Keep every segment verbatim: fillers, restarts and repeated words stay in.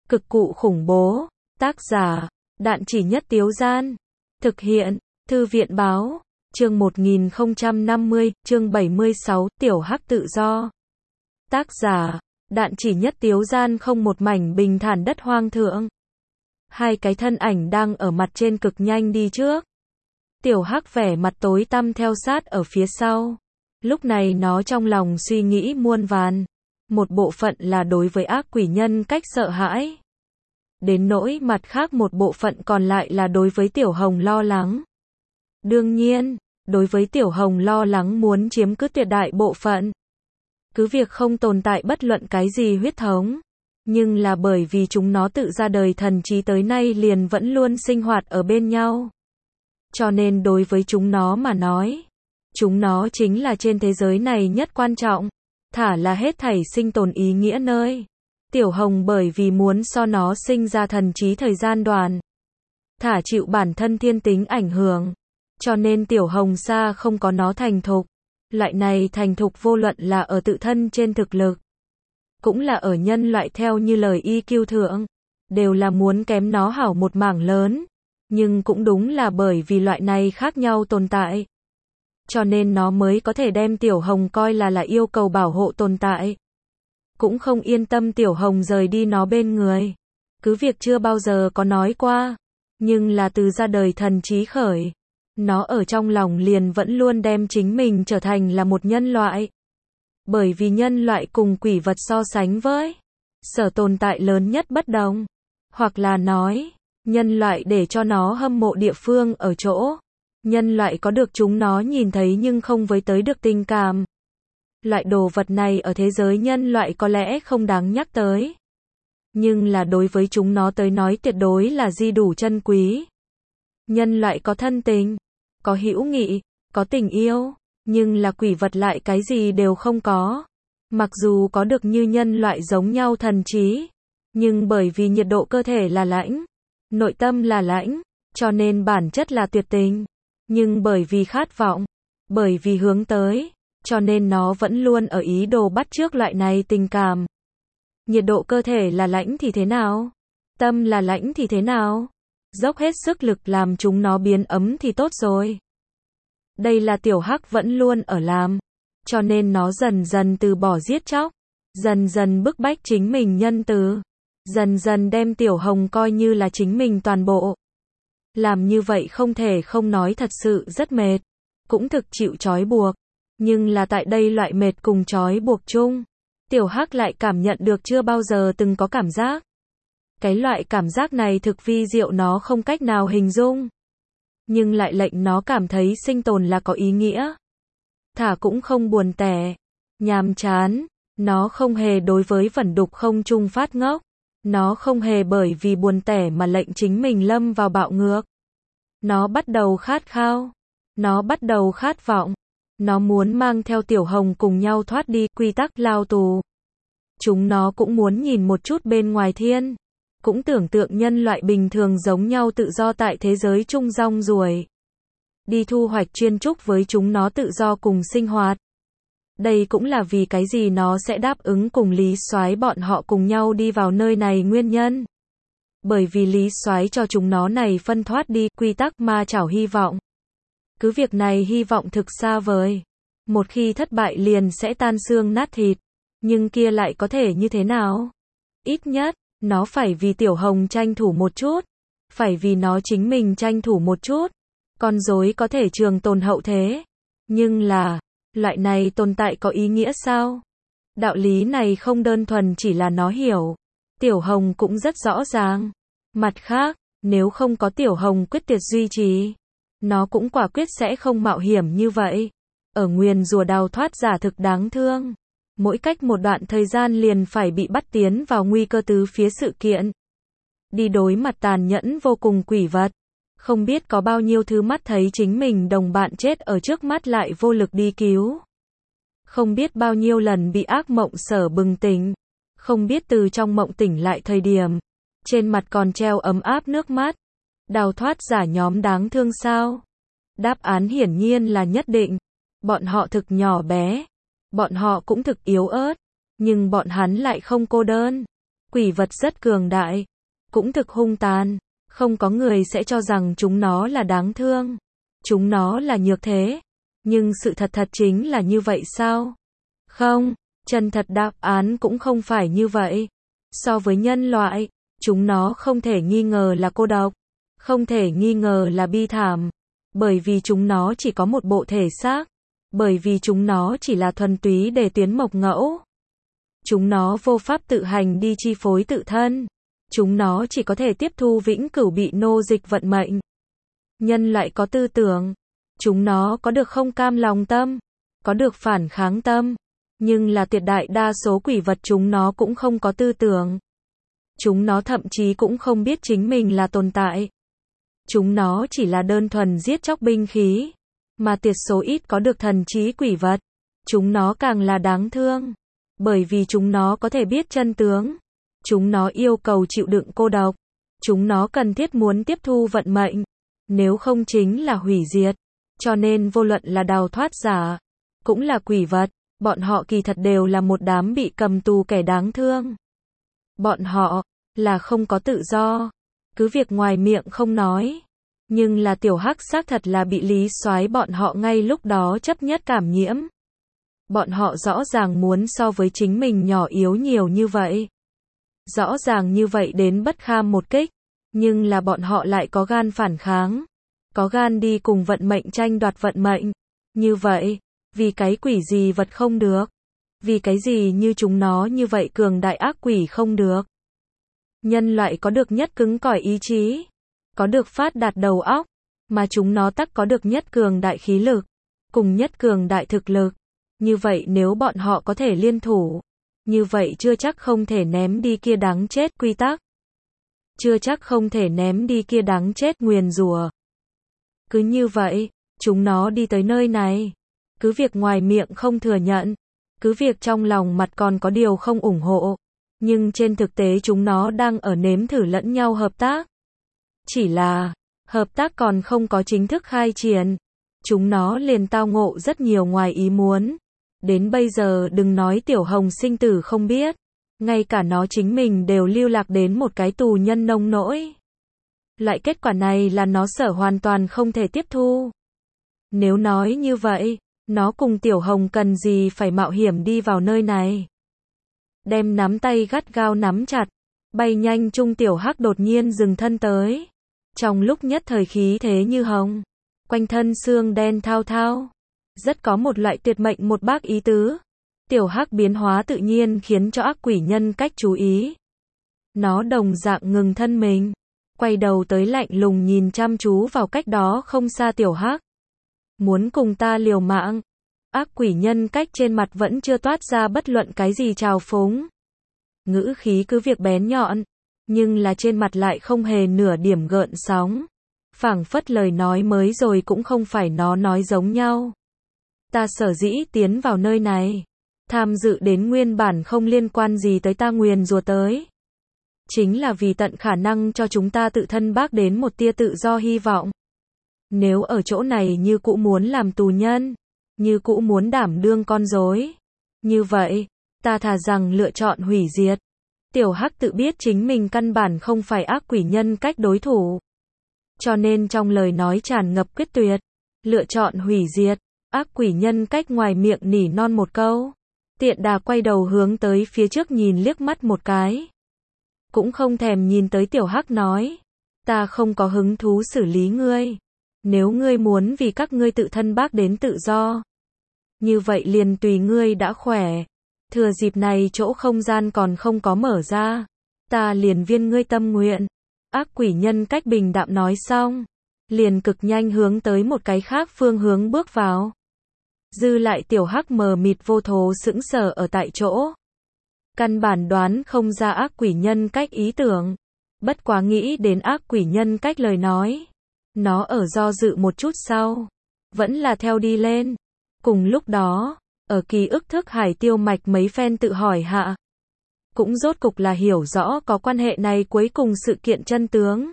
Cực cụ khủng bố. Tác giả, Đạn Chỉ Nhất Tiếu Gian. Thực hiện, Thư viện báo. Chương một nghìn không trăm năm mươi, chương bảy mươi sáu, Tiểu Hắc tự do. Tác giả, Đạn Chỉ Nhất Tiếu Gian. Không một mảnh bình thản đất hoang thượng. Hai cái thân ảnh đang ở mặt trên cực nhanh đi trước. Tiểu Hắc vẻ mặt tối tăm theo sát ở phía sau. Lúc này nó trong lòng suy nghĩ muôn vàn. Một bộ phận là đối với ác quỷ nhân cách sợ hãi. Đến nỗi mặt khác một bộ phận còn lại là đối với Tiểu Hồng lo lắng. Đương nhiên, đối với Tiểu Hồng lo lắng muốn chiếm cứ tuyệt đại bộ phận. Cứ việc không tồn tại bất luận cái gì huyết thống. Nhưng là bởi vì chúng nó tự ra đời thần trí tới nay liền vẫn luôn sinh hoạt ở bên nhau. Cho nên đối với chúng nó mà nói, chúng nó chính là trên thế giới này nhất quan trọng, thả là hết thảy sinh tồn ý nghĩa nơi. Tiểu Hồng bởi vì muốn so nó sinh ra thần trí thời gian đoàn, thả chịu bản thân thiên tính ảnh hưởng, cho nên Tiểu Hồng xa không có nó thành thục. Loại này thành thục vô luận là ở tự thân trên thực lực, cũng là ở nhân loại theo như lời i kiu thượng, đều là muốn kém nó hảo một mảng lớn. Nhưng cũng đúng là bởi vì loại này khác nhau tồn tại, cho nên nó mới có thể đem Tiểu Hồng coi là là yêu cầu bảo hộ tồn tại. Cũng không yên tâm Tiểu Hồng rời đi nó bên người. Cứ việc chưa bao giờ có nói qua, nhưng là từ ra đời thần trí khởi, nó ở trong lòng liền vẫn luôn đem chính mình trở thành là một nhân loại. Bởi vì nhân loại cùng quỷ vật so sánh với sở tồn tại lớn nhất bất đồng, hoặc là nói, nhân loại để cho nó hâm mộ địa phương ở chỗ, nhân loại có được chúng nó nhìn thấy nhưng không với tới được tình cảm. Loại đồ vật này ở thế giới nhân loại có lẽ không đáng nhắc tới. Nhưng là đối với chúng nó tới nói tuyệt đối là di đủ chân quý. Nhân loại có thân tình, có hữu nghị, có tình yêu, nhưng là quỷ vật lại cái gì đều không có. Mặc dù có được như nhân loại giống nhau thần trí, nhưng bởi vì nhiệt độ cơ thể là lãnh, nội tâm là lãnh, cho nên bản chất là tuyệt tình. Nhưng bởi vì khát vọng, bởi vì hướng tới, cho nên nó vẫn luôn ở ý đồ bắt chước loại này tình cảm. Nhiệt độ cơ thể là lãnh thì thế nào? Tâm là lãnh thì thế nào? Dốc hết sức lực làm chúng nó biến ấm thì tốt rồi. Đây là Tiểu Hắc vẫn luôn ở làm. Cho nên nó dần dần từ bỏ giết chóc, dần dần bức bách chính mình nhân từ, dần dần đem Tiểu Hồng coi như là chính mình toàn bộ. Làm như vậy không thể không nói thật sự rất mệt, cũng thực chịu trói buộc. Nhưng là tại đây loại mệt cùng trói buộc chung, Tiểu Hắc lại cảm nhận được chưa bao giờ từng có cảm giác. Cái loại cảm giác này thực vi diệu nó không cách nào hình dung. Nhưng lại lệnh nó cảm thấy sinh tồn là có ý nghĩa. Thả cũng không buồn tẻ, nhàm chán, nó không hề đối với vẩn đục không chung phát ngốc. Nó không hề bởi vì buồn tẻ mà lệnh chính mình lâm vào bạo ngược. Nó bắt đầu khát khao, nó bắt đầu khát vọng. Nó muốn mang theo Tiểu Hồng cùng nhau thoát đi quy tắc lao tù. Chúng nó cũng muốn nhìn một chút bên ngoài thiên. Cũng tưởng tượng nhân loại bình thường giống nhau tự do tại thế giới chung rong ruổi. Đi thu hoạch chuyên trúc với chúng nó tự do cùng sinh hoạt. Đây cũng là vì cái gì nó sẽ đáp ứng cùng Lý Soái bọn họ cùng nhau đi vào nơi này nguyên nhân. Bởi vì Lý Soái cho chúng nó này phân thoát đi quy tắc ma chảo hy vọng. Cứ việc này hy vọng thực xa vời. Một khi thất bại liền sẽ tan xương nát thịt. Nhưng kia lại có thể như thế nào? Ít nhất, nó phải vì Tiểu Hồng tranh thủ một chút. Phải vì nó chính mình tranh thủ một chút. Con rối có thể trường tồn hậu thế. Nhưng là, loại này tồn tại có ý nghĩa sao? Đạo lý này không đơn thuần chỉ là nó hiểu. Tiểu Hồng cũng rất rõ ràng. Mặt khác, nếu không có Tiểu Hồng quyết tuyệt duy trì, nó cũng quả quyết sẽ không mạo hiểm như vậy. Ở nguyền rùa đào thoát giả thực đáng thương. Mỗi cách một đoạn thời gian liền phải bị bắt tiến vào nguy cơ tứ phía sự kiện. Đi đối mặt tàn nhẫn vô cùng quỷ vật. Không biết có bao nhiêu thứ mắt thấy chính mình đồng bạn chết ở trước mắt lại vô lực đi cứu. Không biết bao nhiêu lần bị ác mộng sở bừng tỉnh. Không biết từ trong mộng tỉnh lại thời điểm. Trên mặt còn treo ấm áp nước mắt. Đào thoát giả nhóm đáng thương sao? Đáp án hiển nhiên là nhất định. Bọn họ thực nhỏ bé. Bọn họ cũng thực yếu ớt. Nhưng bọn hắn lại không cô đơn. Quỷ vật rất cường đại, cũng thực hung tàn, không có người sẽ cho rằng chúng nó là đáng thương, chúng nó là nhược thế, nhưng sự thật thật chính là như vậy sao? Không, chân thật đáp án cũng không phải như vậy. So với nhân loại, chúng nó không thể nghi ngờ là cô độc, không thể nghi ngờ là bi thảm, bởi vì chúng nó chỉ có một bộ thể xác, bởi vì chúng nó chỉ là thuần túy để tuyến mộc ngẫu. Chúng nó vô pháp tự hành đi chi phối tự thân, chúng nó chỉ có thể tiếp thu vĩnh cửu bị nô dịch vận mệnh. Nhân loại có tư tưởng, chúng nó có được không cam lòng tâm, có được phản kháng tâm, nhưng là tuyệt đại đa số quỷ vật chúng nó cũng không có tư tưởng. Chúng nó thậm chí cũng không biết chính mình là tồn tại. Chúng nó chỉ là đơn thuần giết chóc binh khí, mà tuyệt số ít có được thần trí quỷ vật. Chúng nó càng là đáng thương, bởi vì chúng nó có thể biết chân tướng. Chúng nó yêu cầu chịu đựng cô độc. Chúng nó cần thiết muốn tiếp thu vận mệnh, nếu không chính là hủy diệt. Cho nên vô luận là đào thoát giả, cũng là quỷ vật, bọn họ kỳ thật đều là một đám bị cầm tù kẻ đáng thương. Bọn họ là không có tự do, cứ việc ngoài miệng không nói, nhưng là tiểu hắc xác thật là bị lý soái bọn họ ngay lúc đó chấp nhất cảm nhiễm. Bọn họ rõ ràng muốn so với chính mình nhỏ yếu nhiều như vậy. Rõ ràng như vậy đến bất kham một kích, nhưng là bọn họ lại có gan phản kháng, có gan đi cùng vận mệnh tranh đoạt vận mệnh. Như vậy, vì cái quỷ gì vật không được? Vì cái gì như chúng nó như vậy cường đại ác quỷ không được? Nhân loại có được nhất cứng cỏi ý chí, có được phát đạt đầu óc, mà chúng nó tắc có được nhất cường đại khí lực, cùng nhất cường đại thực lực. Như vậy nếu bọn họ có thể liên thủ, như vậy chưa chắc không thể ném đi kia đáng chết quy tắc. Chưa chắc không thể ném đi kia đáng chết nguyền rủa. Cứ như vậy, chúng nó đi tới nơi này. Cứ việc ngoài miệng không thừa nhận, cứ việc trong lòng mặt còn có điều không ủng hộ, nhưng trên thực tế chúng nó đang ở nếm thử lẫn nhau hợp tác. Chỉ là, hợp tác còn không có chính thức khai triển, chúng nó liền tao ngộ rất nhiều ngoài ý muốn. Đến bây giờ đừng nói tiểu hồng sinh tử không biết, ngay cả nó chính mình đều lưu lạc đến một cái tù nhân nông nỗi. Loại kết quả này là nó sở hoàn toàn không thể tiếp thu. Nếu nói như vậy, nó cùng tiểu hồng cần gì phải mạo hiểm đi vào nơi này. Đem nắm tay gắt gao nắm chặt, bay nhanh chung tiểu hắc đột nhiên dừng thân tới. Trong lúc nhất thời khí thế như hồng, quanh thân xương đen thao thao, rất có một loại tuyệt mệnh một bác ý tứ. Tiểu hắc biến hóa tự nhiên khiến cho ác quỷ nhân cách chú ý. Nó đồng dạng ngừng thân mình, quay đầu tới lạnh lùng nhìn chăm chú vào cách đó không xa tiểu hắc. Muốn cùng ta liều mạng? Ác quỷ nhân cách trên mặt vẫn chưa toát ra bất luận cái gì trào phúng. Ngữ khí cứ việc bén nhọn, nhưng là trên mặt lại không hề nửa điểm gợn sóng. Phảng phất lời nói mới rồi cũng không phải nó nói giống nhau. Ta sở dĩ tiến vào nơi này, tham dự đến nguyên bản không liên quan gì tới ta nguyền rủa tới. Chính là vì tận khả năng cho chúng ta tự thân bác đến một tia tự do hy vọng. Nếu ở chỗ này như cũ muốn làm tù nhân, như cũ muốn đảm đương con rối, như vậy, ta thà rằng lựa chọn hủy diệt. Tiểu hắc tự biết chính mình căn bản không phải ác quỷ nhân cách đối thủ. Cho nên trong lời nói tràn ngập quyết tuyệt, lựa chọn hủy diệt. Ác quỷ nhân cách ngoài miệng nỉ non một câu, tiện đà quay đầu hướng tới phía trước nhìn liếc mắt một cái. Cũng không thèm nhìn tới tiểu hắc nói, ta không có hứng thú xử lý ngươi. Nếu ngươi muốn vì các ngươi tự thân bác đến tự do, như vậy liền tùy ngươi đã khỏe. Thừa dịp này chỗ không gian còn không có mở ra, ta liền viên ngươi tâm nguyện. Ác quỷ nhân cách bình đạm nói xong, liền cực nhanh hướng tới một cái khác phương hướng bước vào. Dư lại tiểu hắc mờ mịt vô thố sững sờ ở tại chỗ. Căn bản đoán không ra ác quỷ nhân cách ý tưởng. Bất quá nghĩ đến ác quỷ nhân cách lời nói. Nó ở do dự một chút sau, vẫn là theo đi lên. Cùng lúc đó, ở ký ức thức hải tiêu mạch mấy phen tự hỏi hạ. Cũng rốt cục là hiểu rõ có quan hệ này cuối cùng sự kiện chân tướng.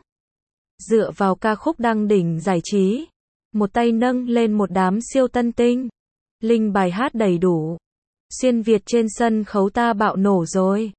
Dựa vào ca khúc đăng đỉnh giải trí, một tay nâng lên một đám siêu tân tinh. Linh bài hát đầy đủ. Xuyên Việt trên sân khấu ta bạo nổ rồi.